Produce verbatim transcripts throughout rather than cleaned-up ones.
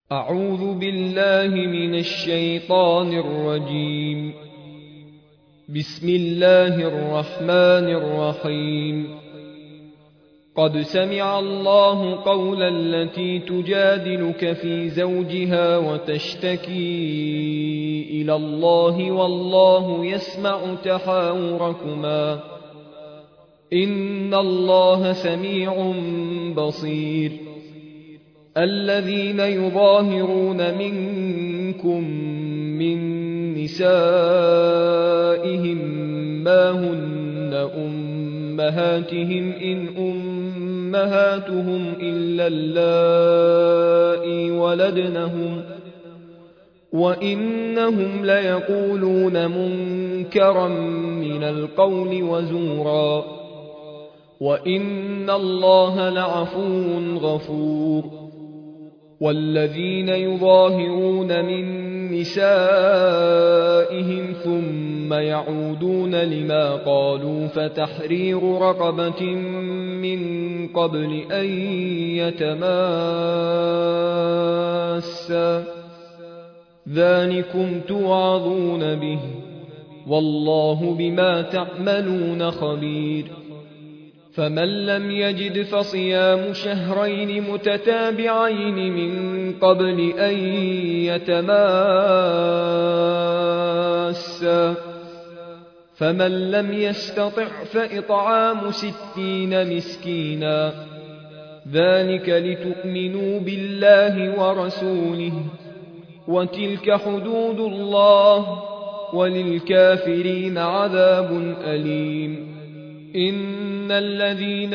أعوذ بالله من الشيطان الرجيم. بسم الله الرحمن الرحيم. قد سمع الله قول التي تجادلك في زوجها وتشتكي إلى الله والله يسمع تحاوركما إن الله سميع بصير. الذين يظاهرون منكم من نسائهم ما هن أمهاتهم إن أمهاتهم إلا اللائي ولدنهم وإنهم ليقولون منكرا من القول وزورا وإن الله لعفو غفور. والذين يظاهرون من نسائهم ثم يعودون لما قالوا فتحرير رقبة من قبل أن يتماسا ذلكم توعظون به والله بما تعملون خبير. فمن لم يجد فصيام شهرين متتابعين من قبل أن يتماسا فمن لم يستطع فإطعام ستين مسكينا ذلك لتؤمنوا بالله ورسوله وتلك حدود الله وللكافرين عذاب أليم. إن الذين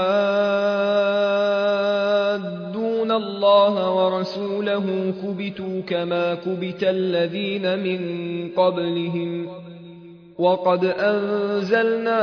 يحادون الله ورسوله كبتوا كما كبت الذين من قبلهم وقد أنزلنا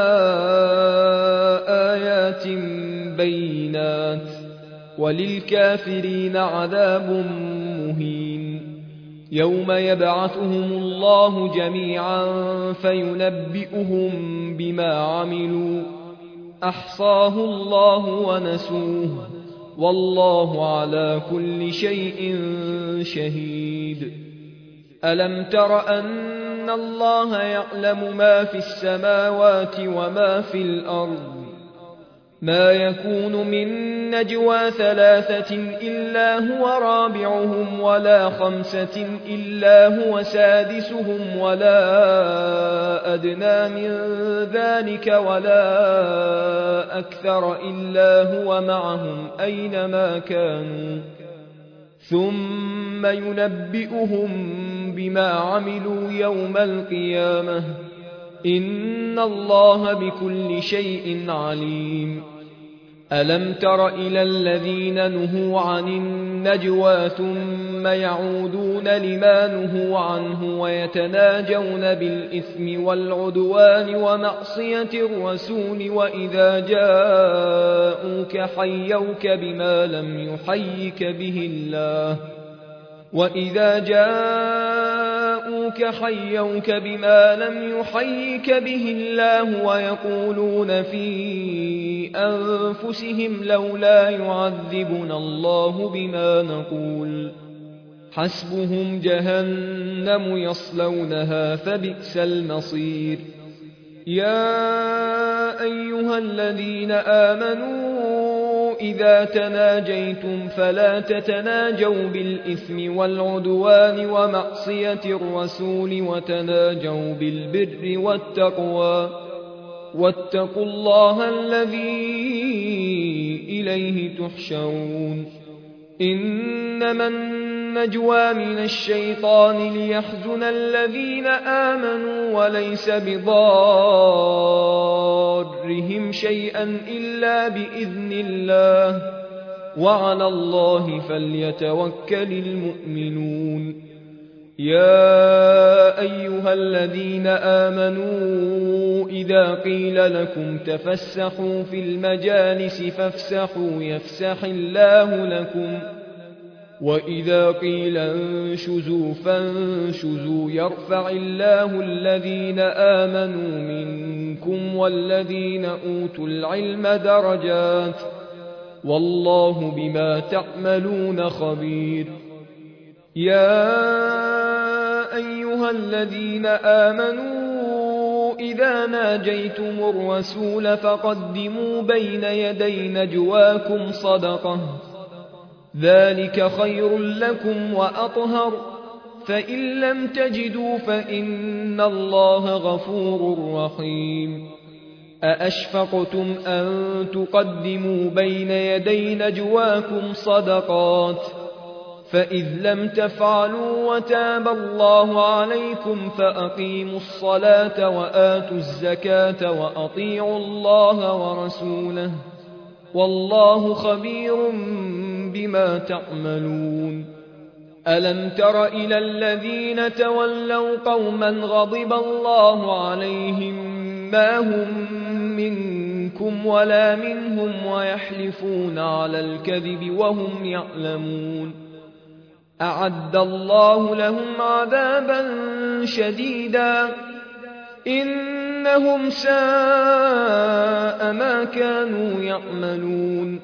آيات بينات وللكافرين عذاب مهين. يوم يبعثهم الله جميعا فينبئهم بما عملوا أحصاه الله ونسوه والله على كل شيء شهيد. ألم تر أن الله يعلم ما في السماوات وما في الأرض ما يكون من نجوى ثلاثة إلا هو رابعهم ولا خمسة إلا هو سادسهم ولا أدنى من ذلك ولا أكثر إلا هو معهم أينما كانوا ثم ينبئهم بما عملوا يوم القيامة إن الله بكل شيء عليم. ألم تر إلى الذين نهوا عن النجوى ثم يعودون لما نهوا عنه ويتناجون بالإثم والعدوان ومعصية الرسول وإذا جاءوك حيوك بما لم يحيك به الله وإذا جاءوك حيوك بما لم يحيك به الله ويقولون في أنفسهم لولا يعذبنا الله بما نقول حسبهم جهنم يصلونها فبئس المصير. يا أيها الذين آمنوا إذا تناجيتم فلا تتناجوا بالإثم والعدوان ومعصية الرسول وتناجوا بالبر والتقوى واتقوا الله الذي إليه تحشرون. إنما النجوى من الشيطان ليحزن الذين آمنوا وليس بضارهم شيئا إلا بإذن الله وعلى الله فليتوكل المؤمنون. يا أيها الذين آمنوا إذا قيل لكم تفسحوا في المجالس فافسحوا يفسح الله لكم وإذا قيل انشزوا فانشزوا يرفع الله الذين آمنوا منكم والذين أوتوا العلم درجات والله بما تعملون خبير. يا أيها الذين آمنوا إذا ناجيتم الرسول فقدموا بين يدي نجواكم صدقة ذلك خير لكم وأطهر فإن لم تجدوا فإن الله غفور رحيم أأشفقتم أن تقدموا بين يدي نجواكم صدقات فإذ لم تفعلوا وتاب الله عليكم فأقيموا الصلاة وآتوا الزكاة وأطيعوا الله ورسوله والله خبير بما تعملون ألم تر إلى الذين تولوا قوما غضب الله عليهم ما هم منكم ولا منهم ويحلفون على الكذب وهم يعلمون أعد الله لهم عذابا شديدا إنهم ساء ما كانوا يعملون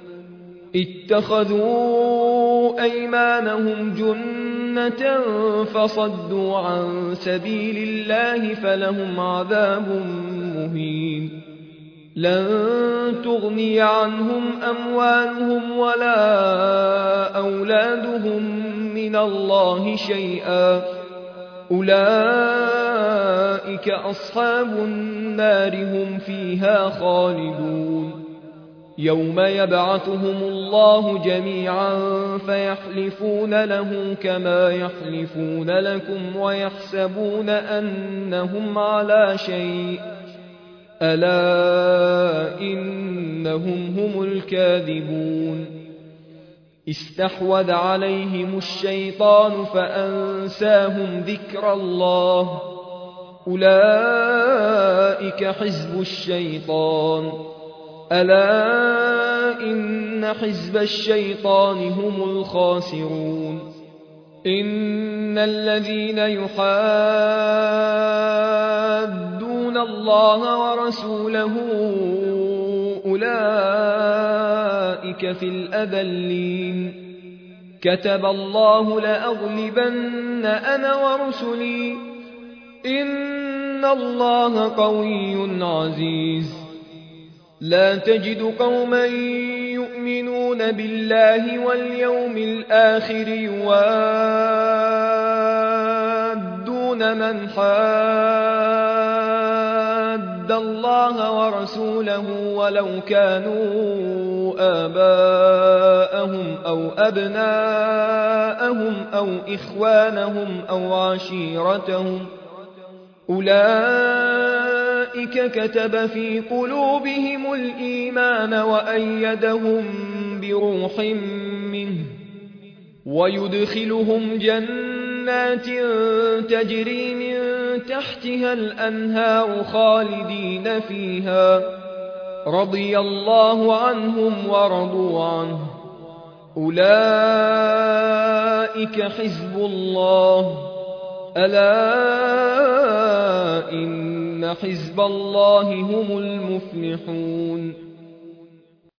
اتخذوا أيمانهم جنة فصدوا عن سبيل الله فلهم عذاب مهين لن تغني عنهم أموالهم ولا أولادهم من الله شيئا أولئك أصحاب النار هم فيها خالدون يوم يبعثهم الله جميعا فيحلفون له كما يحلفون لكم ويحسبون أنهم على شيء ألا إنهم هم الكاذبون استحوذ عليهم الشيطان فأنساهم ذكر الله أولئك حزب الشيطان ألا إن حزب الشيطان هم الخاسرون إن الذين يحادون الله ورسوله أولئك في الأذلين كتب الله لأغلبن أنا ورسلي إن الله قوي عزيز لا تجد قوما يؤمنون بالله واليوم الآخر يوادون من حاد الله ورسوله ولو كانوا آباءهم أو أبناءهم أو إخوانهم أو عشيرتهم أولئك كتب في قلوبهم الإيمان وأيدهم بروح منه ويدخلهم جنات تجري من تحتها الأنهار خالدين فيها رضي الله عنهم ورضوا عنه أولئك حزب الله ألا إن حزب الله هم المفلحون